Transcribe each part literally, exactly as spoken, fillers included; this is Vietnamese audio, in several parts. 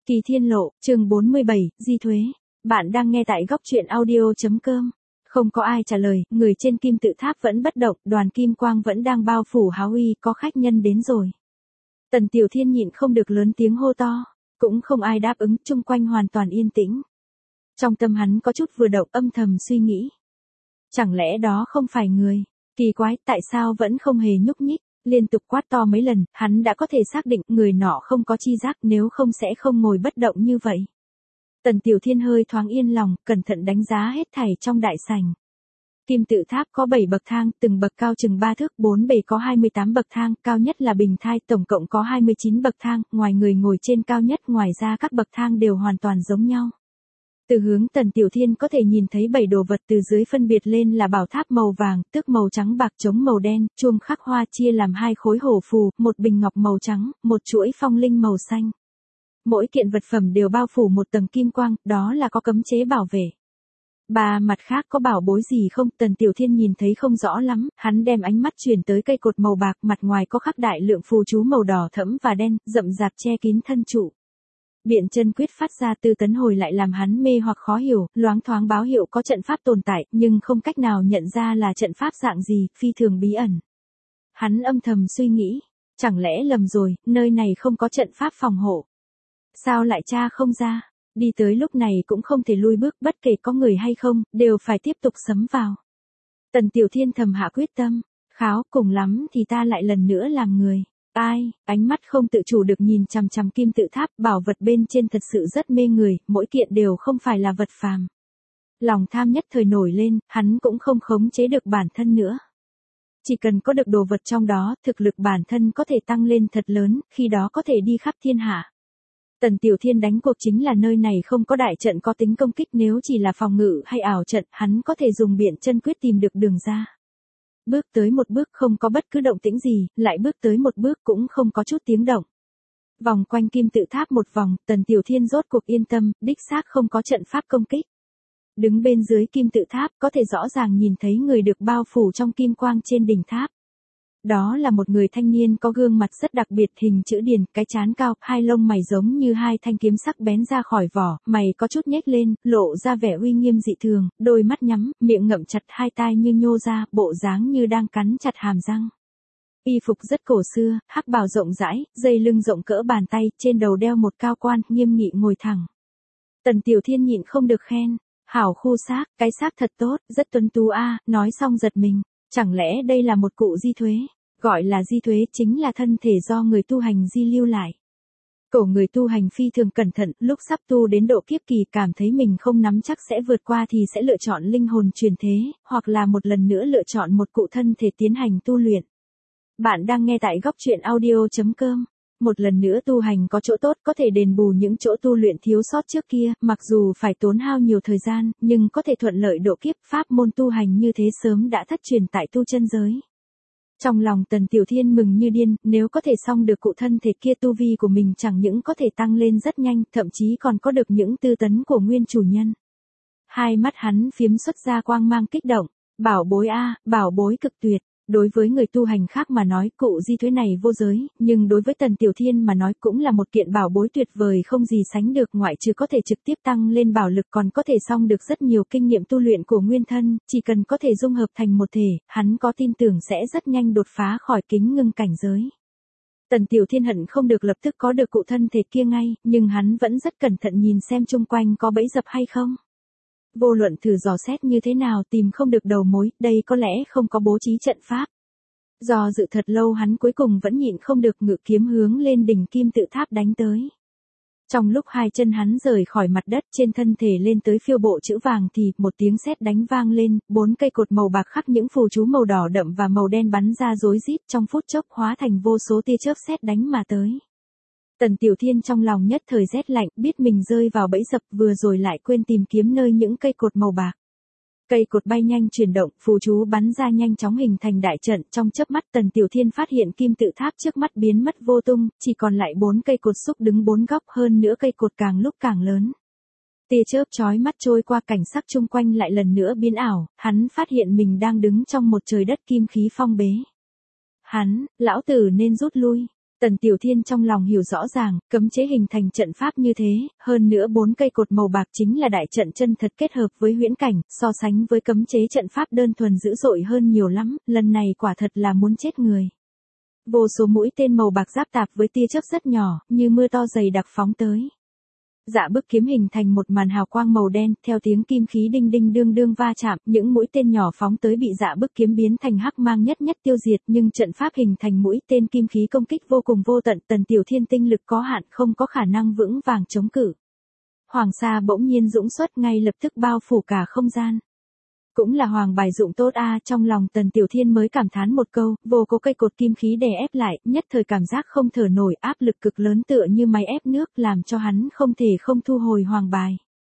Kỳ Thiên Lộ, chương bốn mươi bảy, Di Thuế. Bạn đang nghe tại góc truyện audio.com. Không có ai trả lời, người trên kim tự tháp vẫn bất động, đoàn kim quang vẫn đang bao phủ háo uy, có khách nhân đến rồi. Tần Tiểu Thiên nhịn không được lớn tiếng hô to, cũng không ai đáp ứng, chung quanh hoàn toàn yên tĩnh. Trong tâm hắn có chút vừa động, âm thầm suy nghĩ. Chẳng lẽ đó không phải người? Kỳ quái, tại sao vẫn không hề nhúc nhích? Liên tục quát to mấy lần, hắn đã có thể xác định người nọ không có chi giác, nếu không sẽ không ngồi bất động như vậy. Tần Tiểu Thiên hơi thoáng yên lòng, cẩn thận đánh giá hết thảy trong đại sảnh. Kim tự tháp có bảy bậc thang, từng bậc cao chừng ba thước, bốn bề có hai mươi tám bậc thang, cao nhất là bình thai, tổng cộng có hai mươi chín bậc thang, ngoài người ngồi trên cao nhất, ngoài ra các bậc thang đều hoàn toàn giống nhau. Từ hướng Tần Tiểu Thiên có thể nhìn thấy bảy đồ vật, từ dưới phân biệt lên là bảo tháp màu vàng, tước màu trắng bạc, trống màu đen, chuông khắc hoa chia làm hai khối hổ phù, một bình ngọc màu trắng, một chuỗi phong linh màu xanh. Mỗi kiện vật phẩm đều bao phủ một tầng kim quang, đó là có cấm chế bảo vệ. Ba mặt khác có bảo bối gì không? Tần Tiểu Thiên nhìn thấy không rõ lắm, hắn đem ánh mắt chuyển tới cây cột màu bạc, mặt ngoài có khắc đại lượng phù chú màu đỏ thẫm và đen, rậm rạp che kín thân trụ. Biện chân quyết phát ra từ tấn hồi lại làm hắn mê hoặc khó hiểu, loáng thoáng báo hiệu có trận pháp tồn tại, nhưng không cách nào nhận ra là trận pháp dạng gì, phi thường bí ẩn. Hắn âm thầm suy nghĩ, chẳng lẽ lầm rồi, nơi này không có trận pháp phòng hộ. Sao lại tra không ra? Đi tới lúc này cũng không thể lui bước, bất kể có người hay không, đều phải tiếp tục sấm vào. Tần Tiểu Thiên thầm hạ quyết tâm, kháo, cùng lắm thì ta lại lần nữa làm người. Ai, ánh mắt không tự chủ được nhìn chằm chằm kim tự tháp, bảo vật bên trên thật sự rất mê người, mỗi kiện đều không phải là vật phàm. Lòng tham nhất thời nổi lên, hắn cũng không khống chế được bản thân nữa. Chỉ cần có được đồ vật trong đó, thực lực bản thân có thể tăng lên thật lớn, khi đó có thể đi khắp thiên hạ. Tần Tiểu Thiên đánh cuộc chính là nơi này không có đại trận có tính công kích, nếu chỉ là phòng ngự hay ảo trận, hắn có thể dùng biện chân quyết tìm được đường ra. Bước tới một bước không có bất cứ động tĩnh gì, lại bước tới một bước cũng không có chút tiếng động. Vòng quanh kim tự tháp một vòng, Tần Tiểu Thiên rốt cuộc yên tâm, đích xác không có trận pháp công kích. Đứng bên dưới kim tự tháp, có thể rõ ràng nhìn thấy người được bao phủ trong kim quang trên đỉnh tháp. Đó là một người thanh niên có gương mặt rất đặc biệt, hình chữ điền, cái trán cao, hai lông mày giống như hai thanh kiếm sắc bén ra khỏi vỏ, mày có chút nhếch lên, lộ ra vẻ uy nghiêm dị thường, đôi mắt nhắm, miệng ngậm chặt, hai tai như nhô ra, bộ dáng như đang cắn chặt hàm răng. Y phục rất cổ xưa, hắc bào rộng rãi, dây lưng rộng cỡ bàn tay, trên đầu đeo một cao quan, nghiêm nghị ngồi thẳng. Tần Tiểu Thiên nhịn không được khen, hảo khu xác, cái xác thật tốt, rất tuấn tú a, nói xong giật mình. Chẳng lẽ đây là một cụ di thuế? Gọi là di thuế chính là thân thể do người tu hành di lưu lại. Cổ người tu hành phi thường cẩn thận, lúc sắp tu đến độ kiếp kỳ cảm thấy mình không nắm chắc sẽ vượt qua thì sẽ lựa chọn linh hồn truyền thế, hoặc là một lần nữa lựa chọn một cụ thân thể tiến hành tu luyện. Bạn đang nghe tại góc truyện audio.com. Một lần nữa tu hành có chỗ tốt, có thể đền bù những chỗ tu luyện thiếu sót trước kia, mặc dù phải tốn hao nhiều thời gian, nhưng có thể thuận lợi độ kiếp, pháp môn tu hành như thế sớm đã thất truyền tại tu chân giới. Trong lòng Tần Tiểu Thiên mừng như điên, nếu có thể xong được cụ thân thể kia, tu vi của mình chẳng những có thể tăng lên rất nhanh, thậm chí còn có được những tư tấn của nguyên chủ nhân. Hai mắt hắn phiếm xuất ra quang mang kích động, bảo bối a, bảo bối cực tuyệt. Đối với người tu hành khác mà nói, cụ di thuế này vô giới, nhưng đối với Tần Tiểu Thiên mà nói cũng là một kiện bảo bối tuyệt vời không gì sánh được, ngoại trừ có thể trực tiếp tăng lên bảo lực còn có thể xong được rất nhiều kinh nghiệm tu luyện của nguyên thân, chỉ cần có thể dung hợp thành một thể, hắn có tin tưởng sẽ rất nhanh đột phá khỏi kính ngưng cảnh giới. Tần Tiểu Thiên hận không được lập tức có được cụ thân thể kia ngay, nhưng hắn vẫn rất cẩn thận nhìn xem chung quanh có bẫy dập hay không. Vô luận thử dò xét như thế nào tìm không được đầu mối, đây có lẽ không có bố trí trận pháp. Do dự thật lâu hắn cuối cùng vẫn nhịn không được, ngự kiếm hướng lên đỉnh kim tự tháp đánh tới. Trong lúc hai chân hắn rời khỏi mặt đất, trên thân thể lên tới phiêu bộ chữ vàng thì một tiếng sét đánh vang lên, bốn cây cột màu bạc khắc những phù chú màu đỏ đậm và màu đen bắn ra rối rít, trong phút chốc hóa thành vô số tia chớp sét đánh mà tới. Tần Tiểu Thiên trong lòng nhất thời rét lạnh, biết mình rơi vào bẫy dập, vừa rồi lại quên tìm kiếm nơi những cây cột màu bạc. Cây cột bay nhanh chuyển động, phù chú bắn ra nhanh chóng hình thành đại trận, trong chớp mắt Tần Tiểu Thiên phát hiện kim tự tháp trước mắt biến mất vô tung, chỉ còn lại bốn cây cột xúc đứng bốn góc, hơn nữa cây cột càng lúc càng lớn. Tia chớp chói mắt trôi qua, cảnh sắc chung quanh lại lần nữa biến ảo, hắn phát hiện mình đang đứng trong một trời đất kim khí phong bế. Hắn, lão tử nên rút lui. Tần Tiểu Thiên trong lòng hiểu rõ ràng, cấm chế hình thành trận pháp như thế, hơn nữa bốn cây cột màu bạc chính là đại trận chân thật kết hợp với huyễn cảnh, so sánh với cấm chế trận pháp đơn thuần dữ dội hơn nhiều lắm, lần này quả thật là muốn chết người. Vô số mũi tên màu bạc giáp tạp với tia chớp rất nhỏ, như mưa to dày đặc phóng tới. Dạ bức kiếm hình thành một màn hào quang màu đen, theo tiếng kim khí đinh đinh đương đương va chạm, những mũi tên nhỏ phóng tới bị dạ bức kiếm biến thành hắc mang nhất nhất tiêu diệt, nhưng trận pháp hình thành mũi tên kim khí công kích vô cùng vô tận, Tần Tiểu Thiên tinh lực có hạn, không có khả năng vững vàng chống cự. Hoàng sa bỗng nhiên dũng xuất ngay lập tức bao phủ cả không gian. Cũng là hoàng bài dụng tốt a à, trong lòng Tần Tiểu Thiên mới cảm thán một câu, vô có cây cột kim khí đè ép lại, nhất thời cảm giác không thở nổi, áp lực cực lớn tựa như máy ép nước làm cho hắn không thể không thu hồi hoàng bài.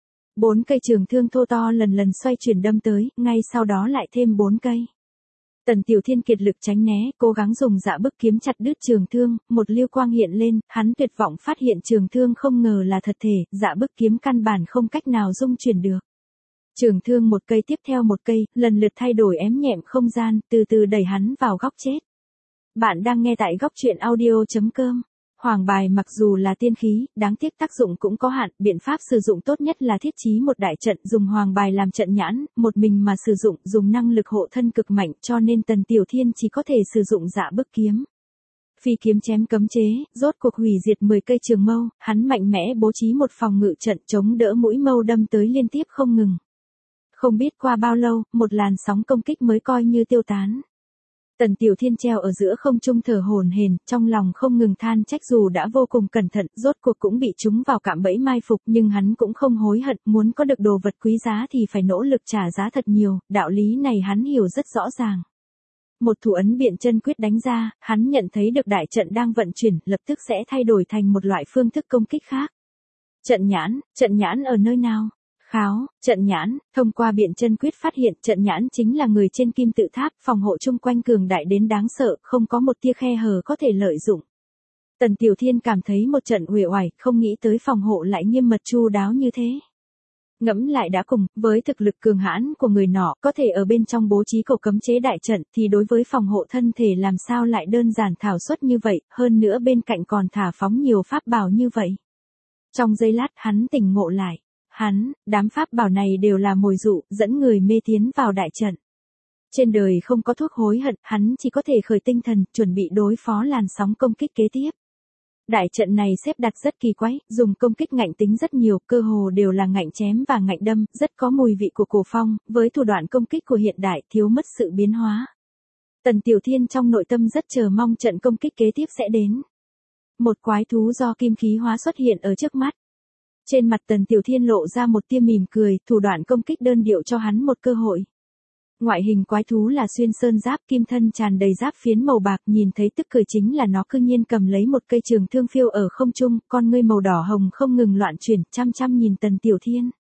Bốn cây trường thương thô to lần lần xoay chuyển đâm tới, ngay sau đó lại thêm bốn cây. Tần Tiểu Thiên kiệt lực tránh né, cố gắng dùng dạ bức kiếm chặt đứt trường thương, một liêu quang hiện lên, hắn tuyệt vọng phát hiện trường thương không ngờ là thật thể, dạ bức kiếm căn bản không cách nào dung chuyển được. Trường thương một cây tiếp theo một cây, lần lượt thay đổi ém nhẹm không gian, từ từ đẩy hắn vào góc chết. Bạn đang nghe tại góc truyện audio chấm com. Hoàng bài mặc dù là tiên khí, đáng tiếc tác dụng cũng có hạn, biện pháp sử dụng tốt nhất là thiết trí một đại trận, dùng hoàng bài làm trận nhãn, một mình mà sử dụng, dùng năng lực hộ thân cực mạnh, cho nên Tần Tiểu Thiên chỉ có thể sử dụng dạ bức kiếm. Phi kiếm chém cấm chế, rốt cuộc hủy diệt mười cây trường mâu, hắn mạnh mẽ bố trí một phòng ngự trận chống đỡ mũi mâu đâm tới liên tiếp không ngừng. Không biết qua bao lâu, một làn sóng công kích mới coi như tiêu tán. Tần Tiểu Thiên treo ở giữa không trung thở hổn hển, trong lòng không ngừng than trách dù đã vô cùng cẩn thận, rốt cuộc cũng bị trúng vào cạm bẫy mai phục, nhưng hắn cũng không hối hận, muốn có được đồ vật quý giá thì phải nỗ lực trả giá thật nhiều, đạo lý này hắn hiểu rất rõ ràng. Một thủ ấn biện chân quyết đánh ra, hắn nhận thấy được đại trận đang vận chuyển, lập tức sẽ thay đổi thành một loại phương thức công kích khác. Trận nhãn, trận nhãn ở nơi nào? Kháo, trận nhãn, thông qua biện chân quyết phát hiện trận nhãn chính là người trên kim tự tháp, phòng hộ chung quanh cường đại đến đáng sợ, không có một tia khe hở có thể lợi dụng. Tần Tiểu Thiên cảm thấy một trận uể oải, không nghĩ tới phòng hộ lại nghiêm mật chu đáo như thế. Ngẫm lại đã cùng, với thực lực cường hãn của người nọ, có thể ở bên trong bố trí cổ cấm chế đại trận, thì đối với phòng hộ thân thể làm sao lại đơn giản thảo suất như vậy, hơn nữa bên cạnh còn thả phóng nhiều pháp bảo như vậy. Trong giây lát hắn tỉnh ngộ lại. Hắn, đám pháp bảo này đều là mồi dụ, dẫn người mê tiến vào đại trận. Trên đời không có thuốc hối hận, hắn chỉ có thể khởi tinh thần, chuẩn bị đối phó làn sóng công kích kế tiếp. Đại trận này xếp đặt rất kỳ quái, dùng công kích ngạnh tính rất nhiều, cơ hồ đều là ngạnh chém và ngạnh đâm, rất có mùi vị của cổ phong, với thủ đoạn công kích của hiện đại thiếu mất sự biến hóa. Tần Tiểu Thiên trong nội tâm rất chờ mong trận công kích kế tiếp sẽ đến. Một quái thú do kim khí hóa xuất hiện ở trước mắt. Trên mặt Tần Tiểu Thiên lộ ra một tia mỉm cười, thủ đoạn công kích đơn điệu cho hắn một cơ hội. Ngoại hình quái thú là xuyên sơn giáp, kim thân tràn đầy giáp phiến màu bạc, nhìn thấy tức cười chính là nó cư nhiên cầm lấy một cây trường thương phiêu ở không trung, con ngươi màu đỏ hồng không ngừng loạn chuyển, chăm chăm nhìn Tần Tiểu Thiên.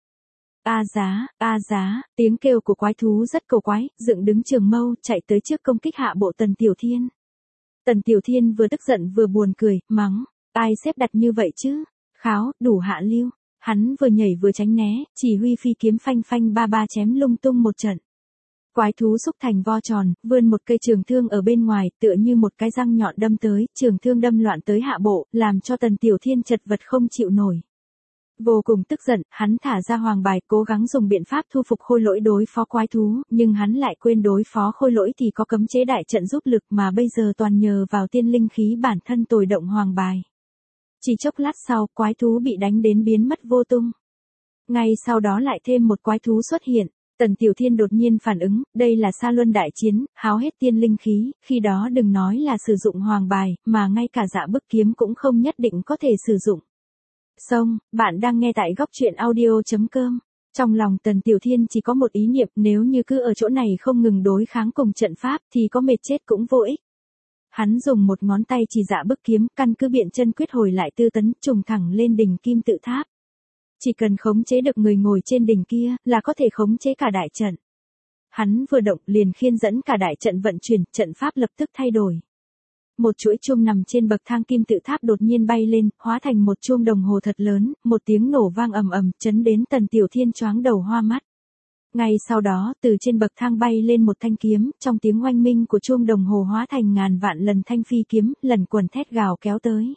A giá, a giá, tiếng kêu của quái thú rất cầu quái, dựng đứng trường mâu, chạy tới trước công kích hạ bộ Tần Tiểu Thiên. Tần Tiểu Thiên vừa tức giận vừa buồn cười, mắng, ai xếp đặt như vậy chứ? Kháo, đủ hạ lưu. Hắn vừa nhảy vừa tránh né, chỉ huy phi kiếm phanh phanh ba ba chém lung tung một trận. Quái thú xúc thành vo tròn, vươn một cây trường thương ở bên ngoài, tựa như một cái răng nhọn đâm tới, trường thương đâm loạn tới hạ bộ, làm cho Tần Tiểu Thiên chật vật không chịu nổi. Vô cùng tức giận, hắn thả ra hoàng bài, cố gắng dùng biện pháp thu phục khôi lỗi đối phó quái thú, nhưng hắn lại quên đối phó khôi lỗi thì có cấm chế đại trận giúp lực mà bây giờ toàn nhờ vào tiên linh khí bản thân tồi động hoàng bài. Chỉ chốc lát sau, quái thú bị đánh đến biến mất vô tung. Ngay sau đó lại thêm một quái thú xuất hiện. Tần Tiểu Thiên đột nhiên phản ứng, đây là Sa Luân đại chiến, háo hết tiên linh khí, khi đó đừng nói là sử dụng hoàng bài, mà ngay cả dạ bức kiếm cũng không nhất định có thể sử dụng. Xong, bạn đang nghe tại góc truyện audio chấm com. Trong lòng Tần Tiểu Thiên chỉ có một ý niệm, nếu như cứ ở chỗ này không ngừng đối kháng cùng trận pháp thì có mệt chết cũng vô ích. Hắn dùng một ngón tay chỉ dạ bức kiếm, căn cứ biện chân quyết hồi lại tư tấn, trùng thẳng lên đỉnh kim tự tháp. Chỉ cần khống chế được người ngồi trên đỉnh kia, là có thể khống chế cả đại trận. Hắn vừa động liền khiên dẫn cả đại trận vận chuyển, trận pháp lập tức thay đổi. Một chuỗi chuông nằm trên bậc thang kim tự tháp đột nhiên bay lên, hóa thành một chuông đồng hồ thật lớn, một tiếng nổ vang ầm ầm, chấn đến Tần Tiểu Thiên choáng đầu hoa mắt. Ngay sau đó, từ trên bậc thang bay lên một thanh kiếm, trong tiếng oanh minh của chuông đồng hồ hóa thành ngàn vạn lần thanh phi kiếm, lần quần thét gào kéo tới.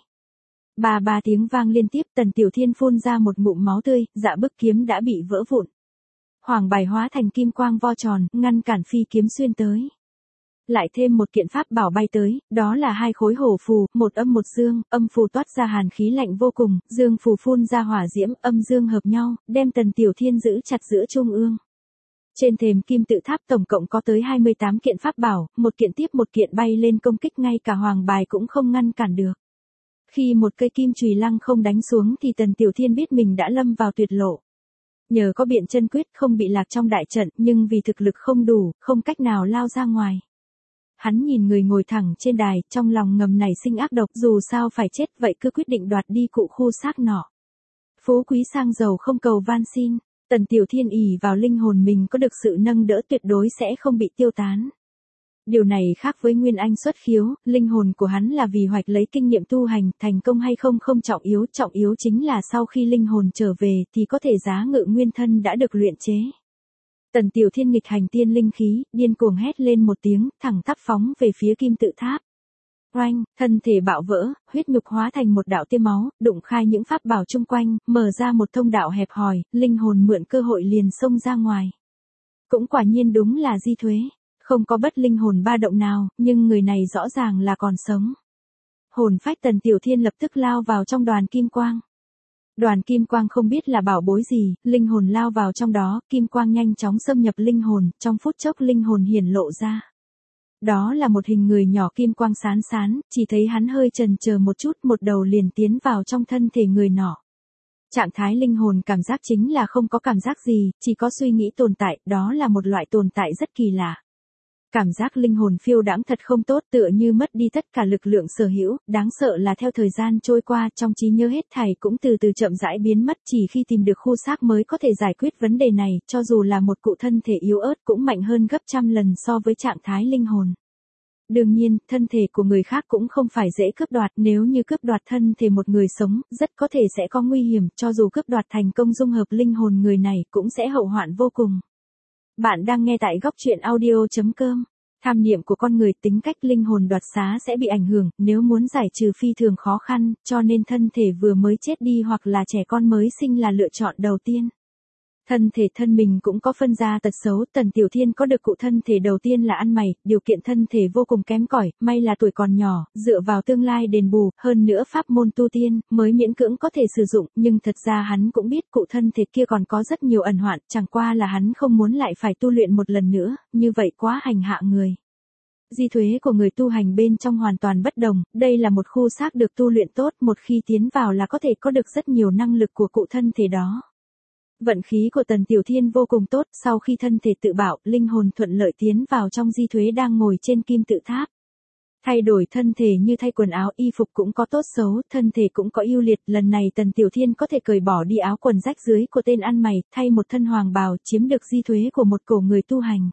Ba ba tiếng vang liên tiếp, Tần Tiểu Thiên phun ra một ngụm máu tươi, dạ bức kiếm đã bị vỡ vụn. Hoàng bài hóa thành kim quang vo tròn, ngăn cản phi kiếm xuyên tới. Lại thêm một kiện pháp bảo bay tới, đó là hai khối hổ phù, một âm một dương, âm phù toát ra hàn khí lạnh vô cùng, dương phù phun ra hỏa diễm, âm dương hợp nhau, đem Tần Tiểu Thiên giữ chặt giữa trung ương. Trên thềm kim tự tháp tổng cộng có tới hai mươi tám kiện pháp bảo, một kiện tiếp một kiện bay lên công kích, ngay cả hoàng bài cũng không ngăn cản được. Khi một cây kim chùy lăng không đánh xuống thì Tần Tiểu Thiên biết mình đã lâm vào tuyệt lộ. Nhờ có biện chân quyết không bị lạc trong đại trận, nhưng vì thực lực không đủ, không cách nào lao ra ngoài. Hắn nhìn người ngồi thẳng trên đài, trong lòng ngầm nảy sinh ác độc, dù sao phải chết vậy cứ quyết định đoạt đi cụ khu xác nọ. Phú quý sang giàu không cầu van xin, Tần Tiểu Thiên ỷ vào linh hồn mình có được sự nâng đỡ tuyệt đối sẽ không bị tiêu tán. Điều này khác với Nguyên Anh xuất khiếu, linh hồn của hắn là vì hoạch lấy kinh nghiệm tu hành, thành công hay không không trọng yếu, trọng yếu chính là sau khi linh hồn trở về thì có thể giá ngự nguyên thân đã được luyện chế. Tần Tiểu Thiên nghịch hành tiên linh khí, điên cuồng hét lên một tiếng, thẳng tắp phóng về phía kim tự tháp. Oanh, thân thể bạo vỡ, huyết nhục hóa thành một đạo tia máu, đụng khai những pháp bảo chung quanh, mở ra một thông đạo hẹp hòi, linh hồn mượn cơ hội liền xông ra ngoài. Cũng quả nhiên đúng là Di Thuế, không có bất linh hồn ba động nào, nhưng người này rõ ràng là còn sống. Hồn phách Tần Tiểu Thiên lập tức lao vào trong đoàn kim quang. Đoàn kim quang không biết là bảo bối gì, linh hồn lao vào trong đó, kim quang nhanh chóng xâm nhập linh hồn, trong phút chốc linh hồn hiển lộ ra. Đó là một hình người nhỏ kim quang sán sán, chỉ thấy hắn hơi chần chờ một chút, một đầu liền tiến vào trong thân thể người nọ. Trạng thái linh hồn cảm giác chính là không có cảm giác gì, chỉ có suy nghĩ tồn tại, đó là một loại tồn tại rất kỳ lạ. Cảm giác linh hồn phiêu đãng thật không tốt, tựa như mất đi tất cả lực lượng sở hữu, đáng sợ là theo thời gian trôi qua, trong trí nhớ hết thảy cũng từ từ chậm rãi biến mất, chỉ khi tìm được khu xác mới có thể giải quyết vấn đề này, cho dù là một cụ thân thể yếu ớt cũng mạnh hơn gấp trăm lần so với trạng thái linh hồn. Đương nhiên, thân thể của người khác cũng không phải dễ cướp đoạt, nếu như cướp đoạt thân thể một người sống, rất có thể sẽ có nguy hiểm, cho dù cướp đoạt thành công dung hợp linh hồn người này cũng sẽ hậu hoạn vô cùng. Bạn đang nghe tại góc truyện audio chấm com. Tham niệm của con người, tính cách linh hồn đoạt xá sẽ bị ảnh hưởng, nếu muốn giải trừ phi thường khó khăn, cho nên thân thể vừa mới chết đi hoặc là trẻ con mới sinh là lựa chọn đầu tiên. Thân thể thân mình cũng có phân ra tật xấu, Tần Tiểu Thiên có được cụ thân thể đầu tiên là ăn mày, điều kiện thân thể vô cùng kém cỏi, may là tuổi còn nhỏ, dựa vào tương lai đền bù, hơn nữa pháp môn tu tiên, mới miễn cưỡng có thể sử dụng, nhưng thật ra hắn cũng biết cụ thân thể kia còn có rất nhiều ẩn hoạn, chẳng qua là hắn không muốn lại phải tu luyện một lần nữa, như vậy quá hành hạ người. Di thuế của người tu hành bên trong hoàn toàn bất đồng, đây là một khu xác được tu luyện tốt, một khi tiến vào là có thể có được rất nhiều năng lực của cụ thân thể đó. Vận khí của Tần Tiểu Thiên vô cùng tốt, sau khi thân thể tự bảo, linh hồn thuận lợi tiến vào trong Di Thuế đang ngồi trên kim tự tháp. Thay đổi thân thể như thay quần áo, y phục cũng có tốt xấu, thân thể cũng có ưu liệt, lần này Tần Tiểu Thiên có thể cởi bỏ đi áo quần rách dưới của tên ăn mày, thay một thân hoàng bào, chiếm được Di Thuế của một cổ người tu hành.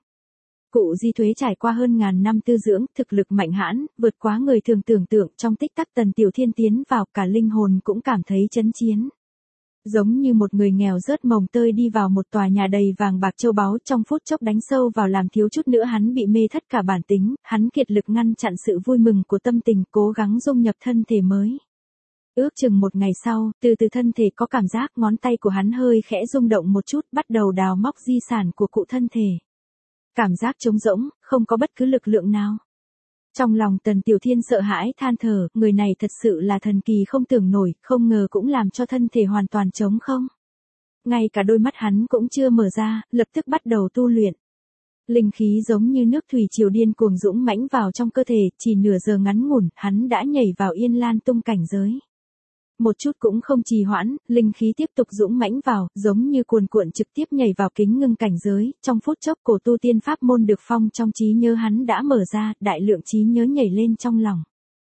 Cụ Di Thuế trải qua hơn ngàn năm tư dưỡng, thực lực mạnh hãn, vượt quá người thường tưởng tượng, trong tích tắc Tần Tiểu Thiên tiến vào, cả linh hồn cũng cảm thấy chấn chiến. Giống như một người nghèo rớt mồng tơi đi vào một tòa nhà đầy vàng bạc châu báu, trong phút chốc đánh sâu vào làm thiếu chút nữa hắn bị mê thất cả bản tính, hắn kiệt lực ngăn chặn sự vui mừng của tâm tình, cố gắng dung nhập thân thể mới. Ước chừng một ngày sau, từ từ thân thể có cảm giác, ngón tay của hắn hơi khẽ rung động một chút, bắt đầu đào móc di sản của cụ thân thể. Cảm giác trống rỗng, không có bất cứ lực lượng nào. Trong lòng Tần Tiểu Thiên sợ hãi than thở, người này thật sự là thần kỳ không tưởng nổi, không ngờ cũng làm cho thân thể hoàn toàn trống không. Ngay cả đôi mắt hắn cũng chưa mở ra, lập tức bắt đầu tu luyện. Linh khí giống như nước thủy triều điên cuồng dũng mãnh vào trong cơ thể, chỉ nửa giờ ngắn ngủn, hắn đã nhảy vào Yên Lan Tung cảnh giới. Một chút cũng không trì hoãn, linh khí tiếp tục dũng mãnh vào, giống như cuồn cuộn trực tiếp nhảy vào kính ngưng cảnh giới, trong phút chốc cổ tu tiên pháp môn được phong trong trí nhớ hắn đã mở ra, đại lượng trí nhớ nhảy lên trong lòng.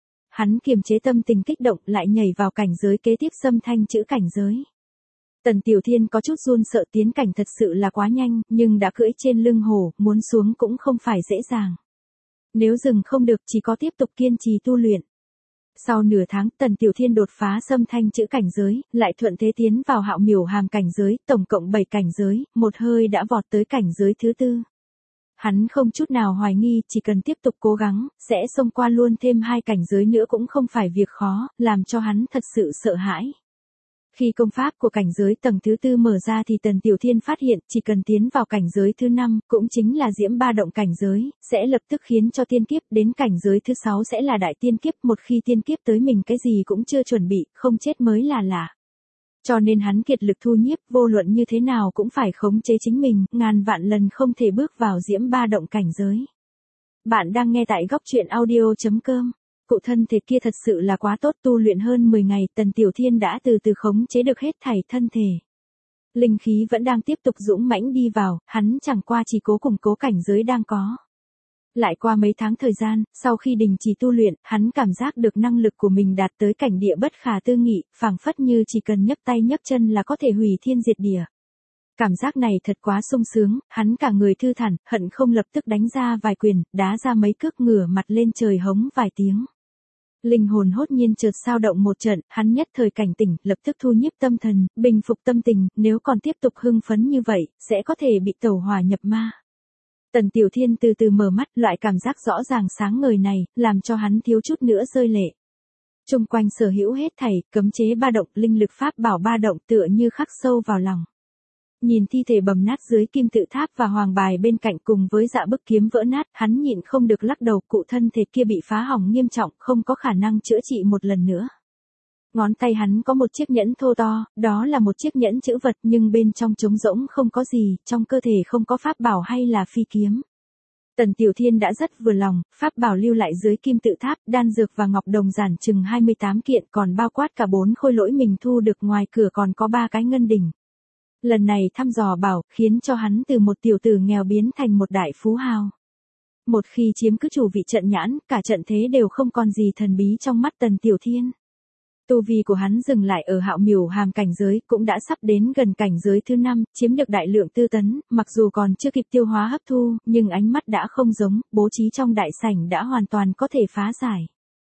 Hắn kiềm chế tâm tình kích động lại nhảy vào cảnh giới kế tiếp xâm thanh chữ cảnh giới. Tần Tiểu Thiên có chút run sợ, tiến cảnh thật sự là quá nhanh, nhưng đã cưỡi trên lưng hổ, muốn xuống cũng không phải dễ dàng. Nếu dừng không được chỉ có tiếp tục kiên trì tu luyện. Sau nửa tháng, Tần Tiểu Thiên đột phá xâm thanh chữ cảnh giới, lại thuận thế tiến vào Hạo Miểu Hàm cảnh giới, tổng cộng bảy cảnh giới, một hơi đã vọt tới cảnh giới thứ tư. Hắn không chút nào hoài nghi, chỉ cần tiếp tục cố gắng, sẽ xông qua luôn thêm hai cảnh giới nữa cũng không phải việc khó, làm cho hắn thật sự sợ hãi. Khi công pháp của cảnh giới tầng thứ tư mở ra thì Tần Tiểu Thiên phát hiện chỉ cần tiến vào cảnh giới thứ năm, cũng chính là diễm ba động cảnh giới, sẽ lập tức khiến cho tiên kiếp, đến cảnh giới thứ sáu sẽ là đại tiên kiếp, một khi tiên kiếp tới mình cái gì cũng chưa chuẩn bị, không chết mới là lạ. Cho nên hắn kiệt lực thu nhiếp, vô luận như thế nào cũng phải khống chế chính mình, ngàn vạn lần không thể bước vào diễm ba động cảnh giới. Bạn đang nghe tại góc truyện audio chấm com. Cụ thân thể kia thật sự là quá tốt, tu luyện hơn mười ngày, Tần Tiểu Thiên đã từ từ khống chế được hết thảy thân thể. Linh khí vẫn đang tiếp tục dũng mãnh đi vào, hắn chẳng qua chỉ cố củng cố cảnh giới đang có. Lại qua mấy tháng thời gian, sau khi đình chỉ tu luyện, hắn cảm giác được năng lực của mình đạt tới cảnh địa bất khả tư nghị, phảng phất như chỉ cần nhấc tay nhấc chân là có thể hủy thiên diệt địa. Cảm giác này thật quá sung sướng, hắn cả người thư thản, hận không lập tức đánh ra vài quyền, đá ra mấy cước, ngửa mặt lên trời hống vài tiếng. Linh hồn hốt nhiên chợt sao động một trận, hắn nhất thời cảnh tỉnh, lập tức thu nhiếp tâm thần, bình phục tâm tình, nếu còn tiếp tục hưng phấn như vậy, sẽ có thể bị tẩu hỏa nhập ma. Tần Tiểu Thiên từ từ mở mắt, loại cảm giác rõ ràng sáng ngời này, làm cho hắn thiếu chút nữa rơi lệ. Trung quanh sở hữu hết thảy, cấm chế ba động, linh lực pháp bảo ba động tựa như khắc sâu vào lòng. Nhìn thi thể bầm nát dưới kim tự tháp và hoàng bài bên cạnh cùng với dạ bức kiếm vỡ nát, hắn nhịn không được lắc đầu, cụ thân thể kia bị phá hỏng nghiêm trọng, không có khả năng chữa trị một lần nữa. Ngón tay hắn có một chiếc nhẫn thô to, đó là một chiếc nhẫn chữ vật nhưng bên trong trống rỗng không có gì, trong cơ thể không có pháp bảo hay là phi kiếm. Tần Tiểu Thiên đã rất vừa lòng, pháp bảo lưu lại dưới kim tự tháp, đan dược và ngọc đồng giản chừng hai mươi tám kiện, còn bao quát cả bốn khôi lỗi mình thu được, ngoài cửa còn có ba cái ngân đỉnh. Lần này thăm dò bảo, khiến cho hắn từ một tiểu tử nghèo biến thành một đại phú hào. Một khi chiếm cứ chủ vị trận nhãn, cả trận thế đều không còn gì thần bí trong mắt Tần Tiểu Thiên. Tu vi của hắn dừng lại ở Hạo Miểu Hàm cảnh giới, cũng đã sắp đến gần cảnh giới thứ năm, chiếm được đại lượng tư tấn, mặc dù còn chưa kịp tiêu hóa hấp thu, nhưng ánh mắt đã không giống, bố trí trong đại sảnh đã hoàn toàn có thể phá giải.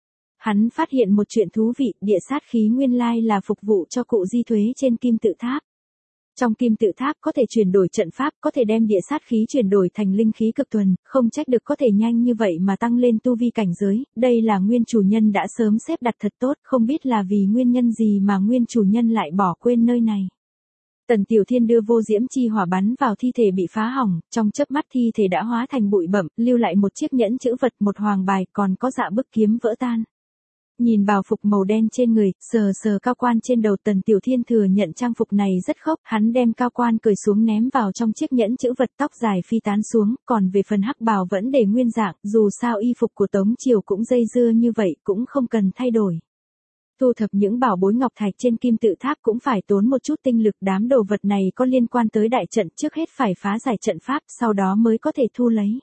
Hắn phát hiện một chuyện thú vị, địa sát khí nguyên lai là phục vụ cho cụ di thuế trên kim tự tháp. Trong kim tự tháp có thể chuyển đổi trận pháp, có thể đem địa sát khí chuyển đổi thành linh khí cực thuần, không trách được có thể nhanh như vậy mà tăng lên tu vi cảnh giới, đây là nguyên chủ nhân đã sớm xếp đặt thật tốt, không biết là vì nguyên nhân gì mà nguyên chủ nhân lại bỏ quên nơi này. Tần Tiểu Thiên đưa vô diễm chi hỏa bắn vào thi thể bị phá hỏng, trong chớp mắt thi thể đã hóa thành bụi bặm, lưu lại một chiếc nhẫn chữ vật, một hoàng bài, còn có dạ bức kiếm vỡ tan. Nhìn bào phục màu đen trên người, sờ sờ cao quan trên đầu, Tần Tiểu Thiên thừa nhận trang phục này rất khốc, hắn đem cao quan cởi xuống ném vào trong chiếc nhẫn chữ vật, tóc dài phi tán xuống, còn về phần hắc bào vẫn để nguyên dạng, dù sao y phục của Tống Triều cũng dây dưa như vậy, cũng không cần thay đổi. Thu thập những bảo bối ngọc thạch trên kim tự tháp cũng phải tốn một chút tinh lực, đám đồ vật này có liên quan tới đại trận, trước hết phải phá giải trận pháp, sau đó mới có thể thu lấy.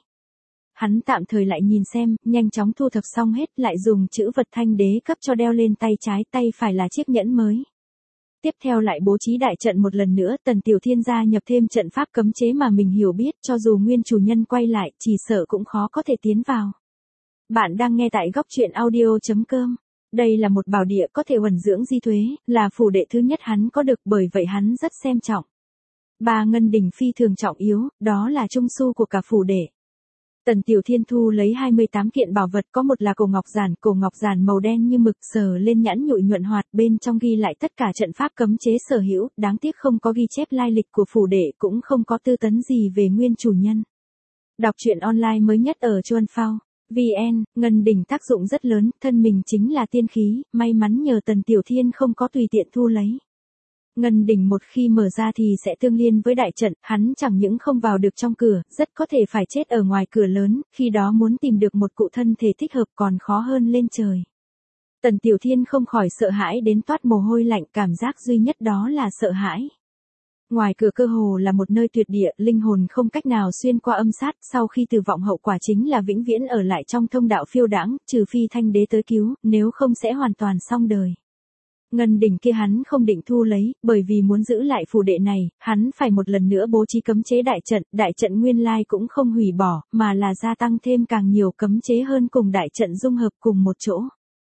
Hắn tạm thời lại nhìn xem, nhanh chóng thu thập xong hết, lại dùng chữ vật thanh đế cấp cho đeo lên tay trái, tay phải là chiếc nhẫn mới. Tiếp theo lại bố trí đại trận một lần nữa, Tần Tiểu Thiên gia nhập thêm trận pháp cấm chế mà mình hiểu biết, cho dù nguyên chủ nhân quay lại, chỉ sợ cũng khó có thể tiến vào. Bạn đang nghe tại góc truyện audio chấm com. Đây là một bảo địa có thể ẩn dưỡng di thuế, là phủ đệ thứ nhất hắn có được, bởi vậy hắn rất xem trọng. Ba ngân đỉnh phi thường trọng yếu, đó là trung su của cả phủ đệ. Tần Tiểu Thiên thu lấy hai mươi tám kiện bảo vật, có một là cổ ngọc giản, cổ ngọc giản màu đen như mực, sờ lên nhẵn nhụi nhuận hoạt, bên trong ghi lại tất cả trận pháp cấm chế sở hữu, đáng tiếc không có ghi chép lai lịch của phủ đệ, cũng không có tư tấn gì về nguyên chủ nhân. Đọc truyện online mới nhất ở Chuan Phao vê en, ngân đỉnh tác dụng rất lớn, thân mình chính là tiên khí, may mắn nhờ Tần Tiểu Thiên không có tùy tiện thu lấy. Ngân đỉnh một khi mở ra thì sẽ tương liên với đại trận, hắn chẳng những không vào được trong cửa, rất có thể phải chết ở ngoài cửa lớn, khi đó muốn tìm được một cụ thân thể thích hợp còn khó hơn lên trời. Tần Tiểu Thiên không khỏi sợ hãi đến toát mồ hôi lạnh, cảm giác duy nhất đó là sợ hãi. Ngoài cửa cơ hồ là một nơi tuyệt địa, linh hồn không cách nào xuyên qua âm sát, sau khi tử vọng hậu quả chính là vĩnh viễn ở lại trong thông đạo phiêu đãng, trừ phi thanh đế tới cứu, nếu không sẽ hoàn toàn xong đời. Ngân đỉnh kia hắn không định thu lấy, bởi vì muốn giữ lại phủ đệ này, hắn phải một lần nữa bố trí cấm chế đại trận, đại trận nguyên lai cũng không hủy bỏ, mà là gia tăng thêm càng nhiều cấm chế hơn cùng đại trận dung hợp cùng một chỗ.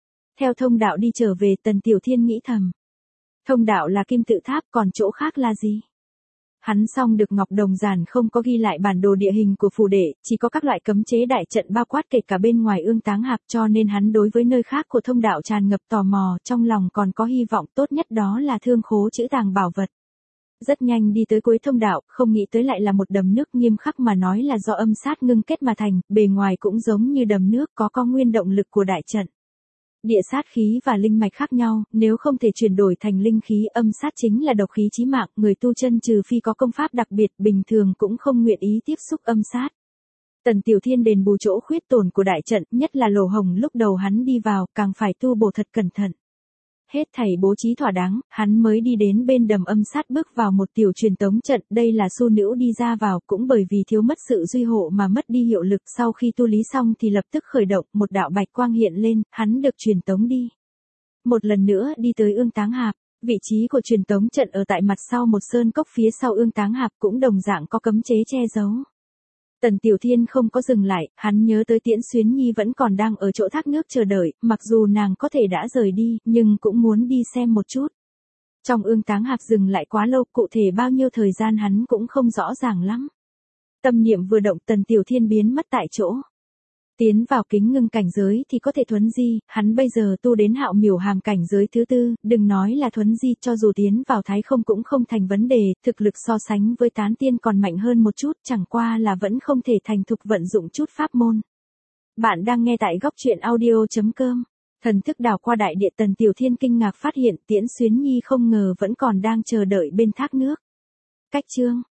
theo thông đạo đi trở về. Tần Tiểu Thiên nghĩ thầm. Thông đạo là kim tự tháp, còn chỗ khác là gì? Hắn xong được Ngọc Đồng Giản không có ghi lại bản đồ địa hình của phủ đệ, chỉ có các loại cấm chế đại trận bao quát kể cả bên ngoài ương táng hạp, cho nên hắn đối với nơi khác của thông đạo tràn ngập tò mò, trong lòng còn có hy vọng tốt nhất đó là thương khố trữ tàng bảo vật. Rất nhanh đi tới cuối thông đạo, không nghĩ tới lại là một đầm nước, nghiêm khắc mà nói là do âm sát ngưng kết mà thành, bề ngoài cũng giống như đầm nước, có có nguyên động lực của đại trận. Địa sát khí và linh mạch khác nhau, nếu không thể chuyển đổi thành linh khí, âm sát chính là độc khí chí mạng, người tu chân trừ phi có công pháp đặc biệt, bình thường cũng không nguyện ý tiếp xúc âm sát. Tần Tiểu Thiên đền bù chỗ khuyết tổn của đại trận, nhất là lỗ hổng lúc đầu hắn đi vào, càng phải tu bổ thật cẩn thận. Hết thảy bố trí thỏa đáng, hắn mới đi đến bên đầm âm sát, bước vào một tiểu truyền tống trận, đây là xu nữ đi ra vào, cũng bởi vì thiếu mất sự duy hộ mà mất đi hiệu lực, sau khi tu lý xong thì lập tức khởi động, một đạo bạch quang hiện lên, hắn được truyền tống đi. Một lần nữa đi tới ương táng hạp, vị trí của truyền tống trận ở tại mặt sau một sơn cốc phía sau ương táng hạp, cũng đồng dạng có cấm chế che giấu. Tần Tiểu Thiên không có dừng lại, hắn nhớ tới Tiễn Xuyến Nhi vẫn còn đang ở chỗ thác nước chờ đợi, mặc dù nàng có thể đã rời đi, nhưng cũng muốn đi xem một chút. Trong ương táng hạp dừng lại quá lâu, cụ thể bao nhiêu thời gian hắn cũng không rõ ràng lắm. Tâm niệm vừa động, Tần Tiểu Thiên biến mất tại chỗ. Tiến vào kính ngưng cảnh giới thì có thể thuấn di, hắn bây giờ tu đến hạo miểu hàm cảnh giới thứ tư, đừng nói là thuấn di, cho dù tiến vào thái không cũng không thành vấn đề, thực lực so sánh với tán tiên còn mạnh hơn một chút, chẳng qua là vẫn không thể thành thục vận dụng chút pháp môn. Bạn đang nghe tại góc truyện audio chấm com. Thần thức đảo qua đại địa, Tần Tiểu Thiên kinh ngạc phát hiện Tiễn Xuyến Nhi không ngờ vẫn còn đang chờ đợi bên thác nước. Cách chương